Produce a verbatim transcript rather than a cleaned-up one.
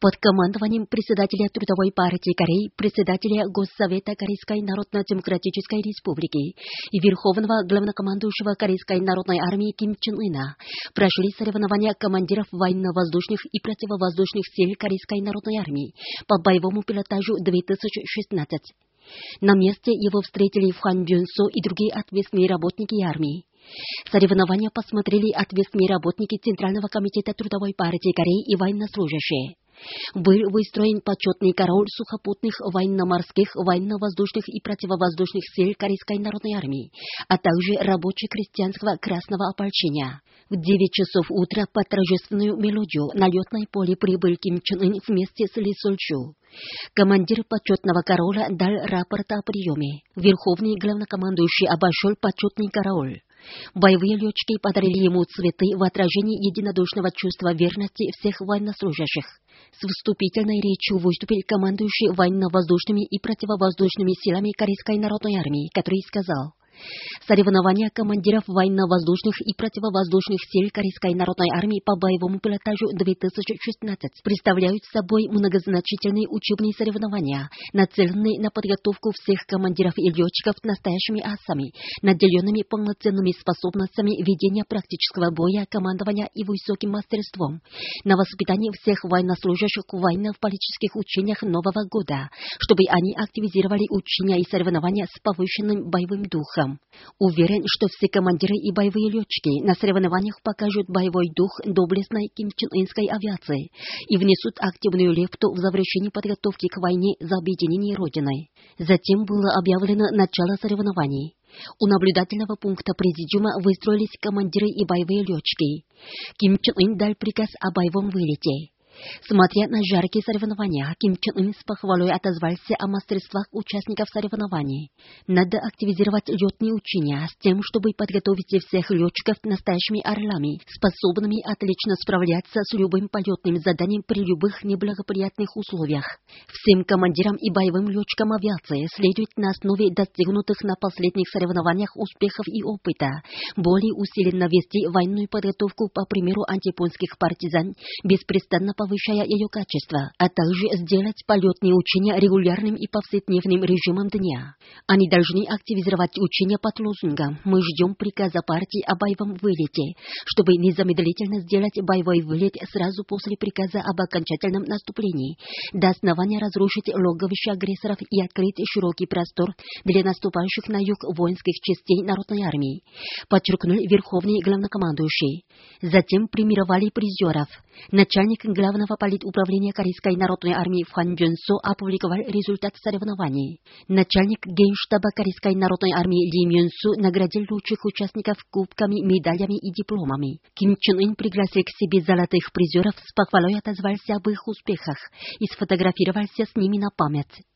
Под командованием председателя Трудовой партии Кореи, председателя Госсовета Корейской Народно-Демократической Республики и верховного главнокомандующего Корейской народной армии Ким Чен Ына прошли соревнования командиров военно-воздушных и противовоздушных сил Корейской народной армии по боевому пилотажу две тысячи шестнадцать. На месте его встретили Хван Бюн-со и другие ответственные работники армии. Соревнования посмотрели ответственные работники Центрального комитета Трудовой партии Кореи и военнослужащие. Был выстроен почетный караул сухопутных, военно-морских, военно-воздушных и противовоздушных сил Корейской народной армии, а также рабоче-крестьянского красного ополчения. В девять часов утра под торжественную мелодию на летное поле прибыл Ким Чен Ын вместе с Ли Соль Чу. Командир почетного караула дал рапорт о приеме. Верховный главнокомандующий обошел почетный караул. Боевые летчики подарили ему цветы в отражении единодушного чувства верности всех военнослужащих. С вступительной речью выступил командующий военно-воздушными и противовоздушными силами Корейской народной армии, который сказал: соревнования командиров военно-воздушных и противовоздушных сил Корейской народной армии по боевому пилотажу две тысячи шестнадцать представляют собой многозначительные учебные соревнования, нацеленные на подготовку всех командиров и летчиков настоящими асами, наделенными полноценными способностями ведения практического боя, командования и высоким мастерством, на воспитание всех военнослужащих в военно-политических учениях Нового года, чтобы они активизировали учения и соревнования с повышенным боевым духом. Уверен, что все командиры и боевые летчики на соревнованиях покажут боевой дух доблестной Ким Чен Ынской авиации и внесут активную лепту в завершение подготовки к войне за объединение Родины. Затем было объявлено начало соревнований. У наблюдательного пункта президиума выстроились командиры и боевые летчики. Ким Чен Ын дал приказ о боевом вылете. Смотря на жаркие соревнования, Ким Чен Ын с похвалой отозвался о мастерствах участников соревнований. Надо активизировать летные учения с тем, чтобы подготовить всех летчиков настоящими орлами, способными отлично справляться с любым полетным заданием при любых неблагоприятных условиях. Всем командирам и боевым летчикам авиации следует на основе достигнутых на последних соревнованиях успехов и опыта более усиленно вести военную подготовку по примеру антияпонских партизан, беспрестанно повышая ее качество, а также сделать полетные учения регулярным и повседневным режимом дня. Они должны активизировать учения под лозунгом «Мы ждем приказа партии о боевом вылете», чтобы незамедлительно сделать боевой вылет сразу после приказа об окончательном наступлении, до основания разрушить логовище агрессоров и открыть широкий простор для наступающих на юг воинских частей народной армии, подчеркнул верховный главнокомандующий. Затем премировали призеров. Начальник главного политуправления Корейской народной армии Хван Бюн-со опубликовал результат соревнований. Начальник генштаба Корейской народной армии Ли Мюн-су наградил лучших участников кубками, медалями и дипломами. Ким Чен Ын пригласил к себе золотых призеров, с похвалой отозвался об их успехах и сфотографировался с ними на память.